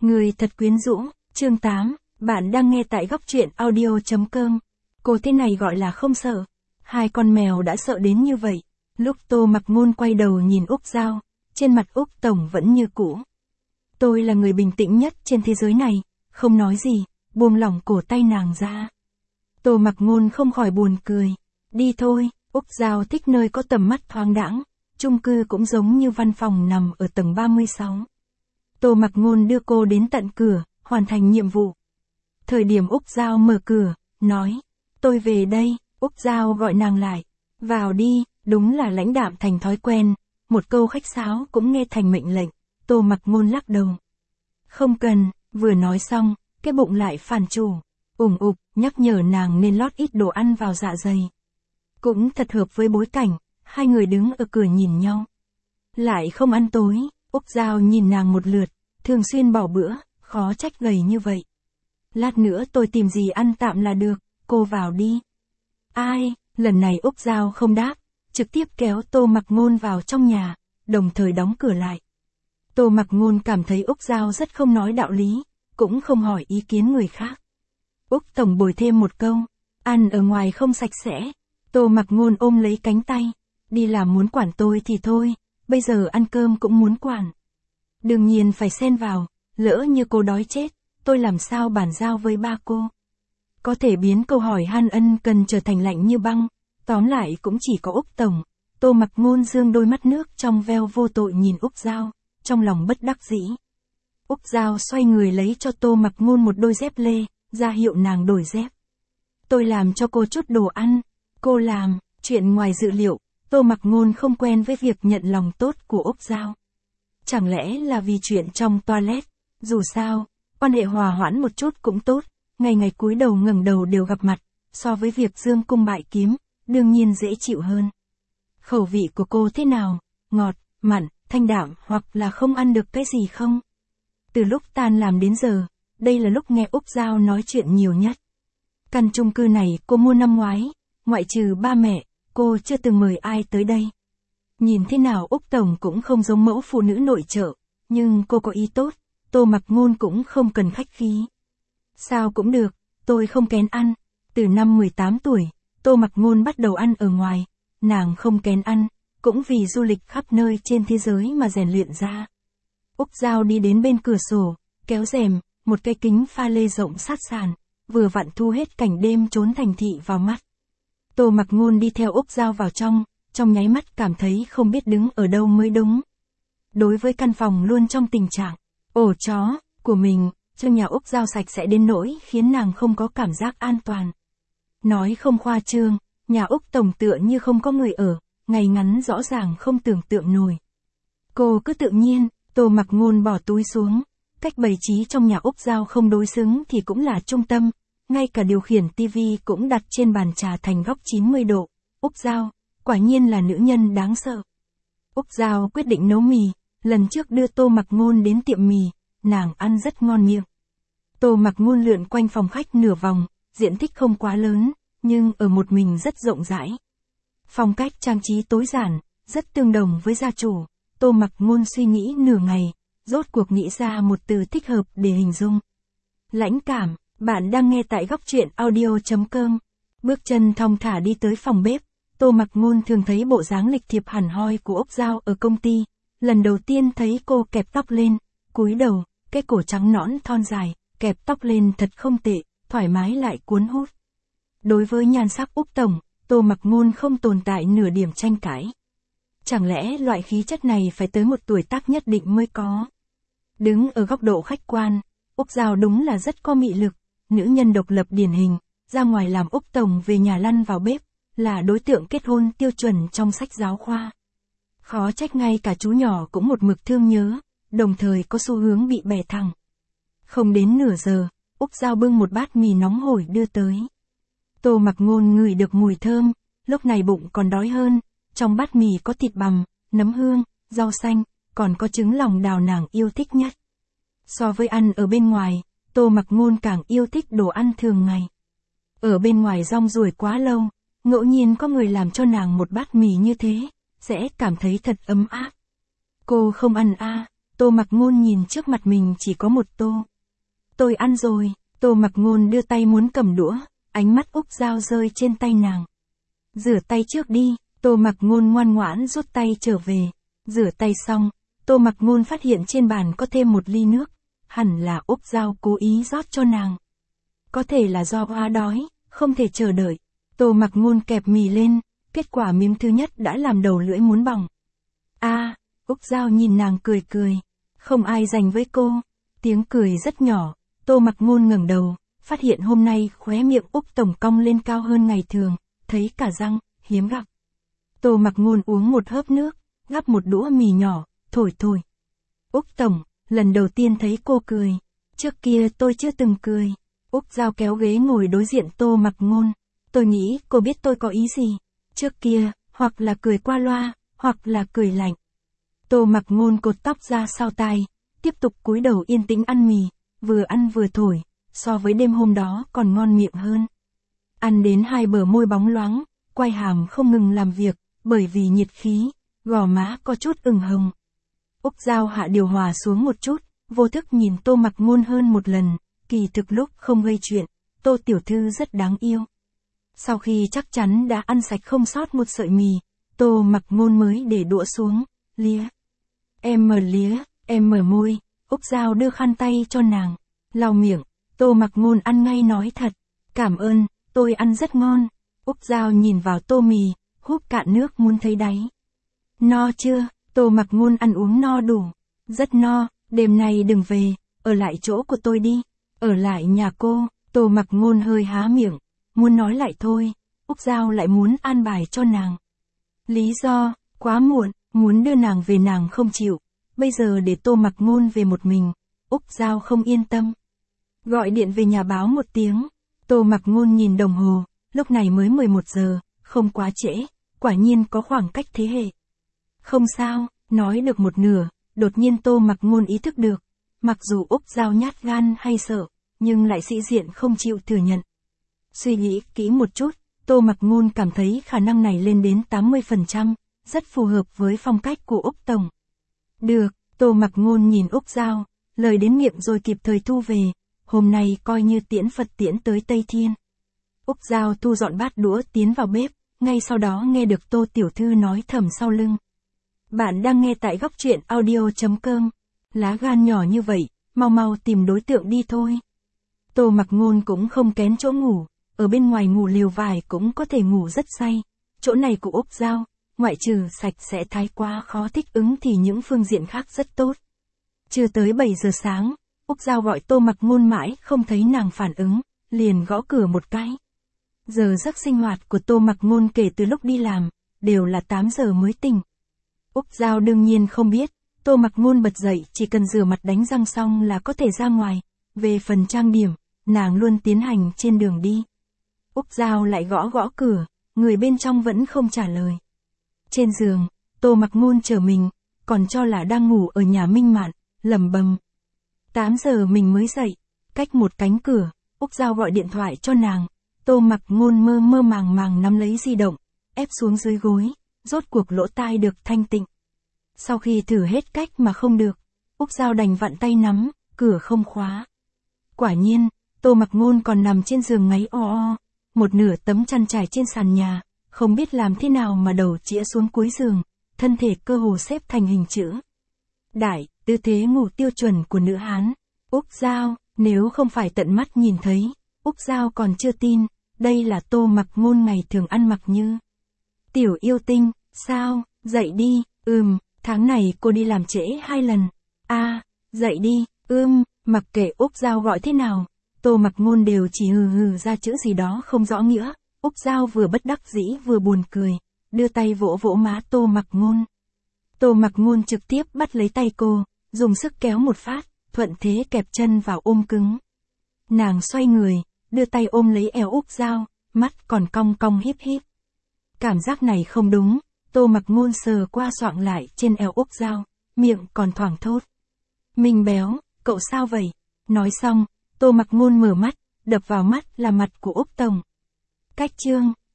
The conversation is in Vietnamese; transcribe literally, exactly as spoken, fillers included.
Người thật quyến rũ, chương tám, bạn đang nghe tại góc truyện audio.com. Cô thế này gọi là không sợ. Hai con mèo đã sợ đến như vậy. Lúc Tô Mặc Ngôn quay đầu nhìn Úc Giao, trên mặt Úc Tổng vẫn như cũ. Tôi là người bình tĩnh nhất trên thế giới này, không nói gì, buông lỏng cổ tay nàng ra. Tô Mặc Ngôn không khỏi buồn cười. Đi thôi, Úc Giao thích nơi có tầm mắt thoáng đãng, chung cư cũng giống như văn phòng nằm ở tầng ba mươi sáu. Tô Mặc Ngôn đưa cô đến tận cửa, hoàn thành nhiệm vụ. Thời điểm Úc Giao mở cửa, nói, tôi về đây, Úc Giao gọi nàng lại. Vào đi, đúng là lãnh đạm thành thói quen, một câu khách sáo cũng nghe thành mệnh lệnh. Tô Mặc Ngôn lắc đầu. Không cần, vừa nói xong, cái bụng lại phản chủ, ủng ục, nhắc nhở nàng nên lót ít đồ ăn vào dạ dày. Cũng thật hợp với bối cảnh, hai người đứng ở cửa nhìn nhau. Lại không ăn tối, Úc Giao nhìn nàng một lượt, thường xuyên bỏ bữa, khó trách gầy như vậy. Lát nữa tôi tìm gì ăn tạm là được, cô vào đi. Ai, lần này Úc Giao không đáp, trực tiếp kéo Tô Mặc Ngôn vào trong nhà, đồng thời đóng cửa lại. Tô Mặc Ngôn cảm thấy Úc Giao rất không nói đạo lý, cũng không hỏi ý kiến người khác. Úc Tổng bồi thêm một câu, ăn ở ngoài không sạch sẽ. Tô Mặc Ngôn ôm lấy cánh tay, đi làm muốn quản tôi thì thôi, bây giờ ăn cơm cũng muốn quản. Đương nhiên phải xen vào, lỡ như cô đói chết, tôi làm sao bàn giao với ba cô. Có thể biến câu hỏi han ân cần trở thành lạnh như băng, tóm lại cũng chỉ có Úc Tổng. Tô Mặc Ngôn dương đôi mắt nước trong veo vô tội nhìn Úc Giao, trong lòng bất đắc dĩ. Úc Giao xoay người lấy cho Tô Mặc Ngôn một đôi dép lê, ra hiệu nàng đổi dép. Tôi làm cho cô chút đồ ăn. Cô làm, chuyện ngoài dự liệu, Tô Mặc Ngôn không quen với việc nhận lòng tốt của Úc Giao. Chẳng lẽ là vì chuyện trong toilet, dù sao, quan hệ hòa hoãn một chút cũng tốt, ngày ngày cúi đầu ngẩng đầu đều gặp mặt, so với việc dương cung bại kiếm, đương nhiên dễ chịu hơn. Khẩu vị của cô thế nào, ngọt, mặn, thanh đạm hoặc là không ăn được cái gì không? Từ lúc tan làm đến giờ, đây là lúc nghe Úc Giao nói chuyện nhiều nhất. Căn chung cư này cô mua năm ngoái. Ngoại trừ ba mẹ, cô chưa từng mời ai tới đây. Nhìn thế nào Úc Tổng cũng không giống mẫu phụ nữ nội trợ, nhưng cô có ý tốt, Tô Mặc Ngôn cũng không cần khách khí. Sao cũng được, tôi không kén ăn. Từ năm mười tám tuổi, Tô Mặc Ngôn bắt đầu ăn ở ngoài, nàng không kén ăn, cũng vì du lịch khắp nơi trên thế giới mà rèn luyện ra. Úc Giao đi đến bên cửa sổ, kéo rèm, một cái kính pha lê rộng sát sàn, vừa vặn thu hết cảnh đêm trốn thành thị vào mắt. Tô Mặc Ngôn đi theo Úc Giao vào trong, trong nháy mắt cảm thấy không biết đứng ở đâu mới đúng. Đối với căn phòng luôn trong tình trạng ổ chó của mình, trong nhà Úc Giao sạch sẽ đến nỗi khiến nàng không có cảm giác an toàn. Nói không khoa trương, nhà Úc Tổng tựa như không có người ở, ngày ngắn rõ ràng không tưởng tượng nổi. Cô cứ tự nhiên, Tô Mặc Ngôn bỏ túi xuống, cách bày trí trong nhà Úc Giao không đối xứng thì cũng là trung tâm. Ngay cả điều khiển tivi cũng đặt trên bàn trà thành góc chín mươi độ. Úc Giao, quả nhiên là nữ nhân đáng sợ. Úc Giao quyết định nấu mì, lần trước đưa Tô Mặc Ngôn đến tiệm mì, nàng ăn rất ngon miệng. Tô Mặc Ngôn lượn quanh phòng khách nửa vòng, diện tích không quá lớn, nhưng ở một mình rất rộng rãi. Phong cách trang trí tối giản, rất tương đồng với gia chủ. Tô Mặc Ngôn suy nghĩ nửa ngày, rốt cuộc nghĩ ra một từ thích hợp để hình dung. Lãnh cảm. Bạn đang nghe tại góc truyện audio.com. Bước chân thong thả đi tới phòng bếp, Tô Mặc Ngôn thường thấy bộ dáng lịch thiệp hẳn hoi của Úc Giao ở công ty. Lần đầu tiên thấy cô kẹp tóc lên, cúi đầu, cái cổ trắng nõn thon dài, kẹp tóc lên thật không tệ, thoải mái lại cuốn hút. Đối với nhan sắc Úc Tổng, Tô Mặc Ngôn không tồn tại nửa điểm tranh cãi. Chẳng lẽ loại khí chất này phải tới một tuổi tác nhất định mới có? Đứng ở góc độ khách quan, Úc Giao đúng là rất có mị lực. Nữ nhân độc lập điển hình, ra ngoài làm Úc Tổng về nhà lăn vào bếp, là đối tượng kết hôn tiêu chuẩn trong sách giáo khoa. Khó trách ngay cả chú nhỏ cũng một mực thương nhớ, đồng thời có xu hướng bị bẻ thẳng. Không đến nửa giờ, Úc Giao bưng một bát mì nóng hổi đưa tới. Tô Mặc Ngôn ngửi được mùi thơm, lúc này bụng còn đói hơn, trong bát mì có thịt bằm, nấm hương, rau xanh, còn có trứng lòng đào nàng yêu thích nhất. So với ăn ở bên ngoài, Tô Mặc Ngôn càng yêu thích đồ ăn thường ngày. Ở bên ngoài rong ruổi quá lâu, ngẫu nhiên có người làm cho nàng một bát mì như thế, sẽ cảm thấy thật ấm áp. Cô không ăn a, Tô Mặc Ngôn nhìn trước mặt mình chỉ có một tô. Tôi ăn rồi, Tô Mặc Ngôn đưa tay muốn cầm đũa, ánh mắt Úc Giao rơi trên tay nàng. Rửa tay trước đi, Tô Mặc Ngôn ngoan ngoãn rút tay trở về. Rửa tay xong, Tô Mặc Ngôn phát hiện trên bàn có thêm một ly nước, hẳn là Úc Giao cố ý rót cho nàng. Có thể là do quá đói, không thể chờ đợi. Tô Mặc Ngôn kẹp mì lên, kết quả miếng thứ nhất đã làm đầu lưỡi muốn bỏng. A, à, Úc Giao nhìn nàng cười cười. Không ai dành với cô. Tiếng cười rất nhỏ, Tô Mặc Ngôn ngẩng đầu, phát hiện hôm nay khóe miệng Úc Tổng cong lên cao hơn ngày thường, thấy cả răng, hiếm gặp. Tô Mặc Ngôn uống một hớp nước, gắp một đũa mì nhỏ, thổi thổi. Úc Tổng, lần đầu tiên thấy cô cười. Trước kia tôi chưa từng cười. Úc Giao kéo ghế ngồi đối diện Tô Mặc Ngôn. Tôi nghĩ cô biết tôi có ý gì. Trước kia, hoặc là cười qua loa, hoặc là cười lạnh. Tô Mặc Ngôn cột tóc ra sau tai, tiếp tục cúi đầu yên tĩnh ăn mì, vừa ăn vừa thổi, so với đêm hôm đó còn ngon miệng hơn. Ăn đến hai bờ môi bóng loáng, quai hàm không ngừng làm việc, bởi vì nhiệt khí, gò má có chút ửng hồng. Úc Giao hạ điều hòa xuống một chút, vô thức nhìn Tô Mặc Ngôn hơn một lần, kỳ thực lúc không gây chuyện, Tô tiểu thư rất đáng yêu. Sau khi chắc chắn đã ăn sạch không sót một sợi mì, Tô Mặc Ngôn mới để đũa xuống, lía. Em mở lía, em mở môi, Úc Giao đưa khăn tay cho nàng, lau miệng, Tô Mặc Ngôn ăn ngay nói thật, cảm ơn, tôi ăn rất ngon. Úc Giao nhìn vào tô mì, húp cạn nước muốn thấy đáy. No chưa? Tô Mặc Ngôn ăn uống no đủ, rất no, đêm nay đừng về, ở lại chỗ của tôi đi, ở lại nhà cô. Tô Mặc Ngôn hơi há miệng, muốn nói lại thôi, Úc Giao lại muốn an bài cho nàng. Lý do, quá muộn, muốn đưa nàng về nàng không chịu, bây giờ để Tô Mặc Ngôn về một mình, Úc Giao không yên tâm. Gọi điện về nhà báo một tiếng, Tô Mặc Ngôn nhìn đồng hồ, lúc này mới mười một giờ, không quá trễ, quả nhiên có khoảng cách thế hệ. Không sao, nói được một nửa, đột nhiên Tô Mặc Ngôn ý thức được, mặc dù Úc Giao nhát gan hay sợ, nhưng lại sĩ diện không chịu thừa nhận. Suy nghĩ kỹ một chút, Tô Mặc Ngôn cảm thấy khả năng này lên đến tám mươi phần trăm, rất phù hợp với phong cách của Úc Tổng. Được, Tô Mặc Ngôn nhìn Úc Giao, lời đến miệng rồi kịp thời thu về, hôm nay coi như tiễn Phật tiễn tới Tây Thiên. Úc Giao thu dọn bát đũa tiến vào bếp, ngay sau đó nghe được Tô tiểu thư nói thầm sau lưng. Bạn đang nghe tại góc truyện audio chấm com, lá gan nhỏ như vậy, mau mau tìm đối tượng đi thôi. Tô Mặc Ngôn cũng không kén chỗ ngủ, ở bên ngoài ngủ lều vải cũng có thể ngủ rất say. Chỗ này của Úc Giao, ngoại trừ sạch sẽ thái quá khó thích ứng thì những phương diện khác rất tốt. Chưa tới bảy giờ sáng, Úc Giao gọi Tô Mặc Ngôn mãi không thấy nàng phản ứng, liền gõ cửa một cái. Giờ giấc sinh hoạt của Tô Mặc Ngôn kể từ lúc đi làm, đều là tám giờ mới tỉnh. Úc Giao đương nhiên không biết, Tô Mặc Ngôn bật dậy chỉ cần rửa mặt đánh răng xong là có thể ra ngoài, về phần trang điểm, nàng luôn tiến hành trên đường đi. Úc Giao lại gõ gõ cửa, người bên trong vẫn không trả lời. Trên giường, Tô Mặc Ngôn chờ mình, còn cho là đang ngủ ở nhà Minh Mạn, lẩm bẩm. tám giờ mình mới dậy, cách một cánh cửa, Úc Giao gọi điện thoại cho nàng, Tô Mặc Ngôn mơ mơ màng màng nắm lấy di động, ép xuống dưới gối, rốt cuộc lỗ tai được thanh tịnh. Sau khi thử hết cách mà không được, Úc Giao đành vặn tay nắm, cửa không khóa. Quả nhiên, Tô Mặc Ngôn còn nằm trên giường ngáy o o, một nửa tấm chăn trải trên sàn nhà, không biết làm thế nào mà đầu chĩa xuống cuối giường, thân thể cơ hồ xếp thành hình chữ đại, tư thế ngủ tiêu chuẩn của nữ Hán. Úc Giao, nếu không phải tận mắt nhìn thấy, Úc Giao còn chưa tin, đây là Tô Mặc Ngôn ngày thường ăn mặc như. Tiểu yêu tinh, sao, dậy đi, ừm, tháng này cô đi làm trễ hai lần. A, à, dậy đi, ưm, mặc kệ Úc Giao gọi thế nào, Tô Mặc Ngôn đều chỉ hừ hừ ra chữ gì đó không rõ nghĩa. Úc Giao vừa bất đắc dĩ vừa buồn cười, đưa tay vỗ vỗ má Tô Mặc Ngôn. Tô Mặc Ngôn trực tiếp bắt lấy tay cô, dùng sức kéo một phát, thuận thế kẹp chân vào ôm cứng. Nàng xoay người, đưa tay ôm lấy eo Úc Giao, mắt còn cong cong híp híp. Cảm giác này không đúng, Tô Mặc Ngôn sờ qua soạng lại trên eo Úc Giao, miệng còn thoảng thốt. Mình béo, cậu sao vậy? Nói xong, Tô Mặc Ngôn mở mắt, đập vào mắt là mặt của Úc Tổng. Cách chương.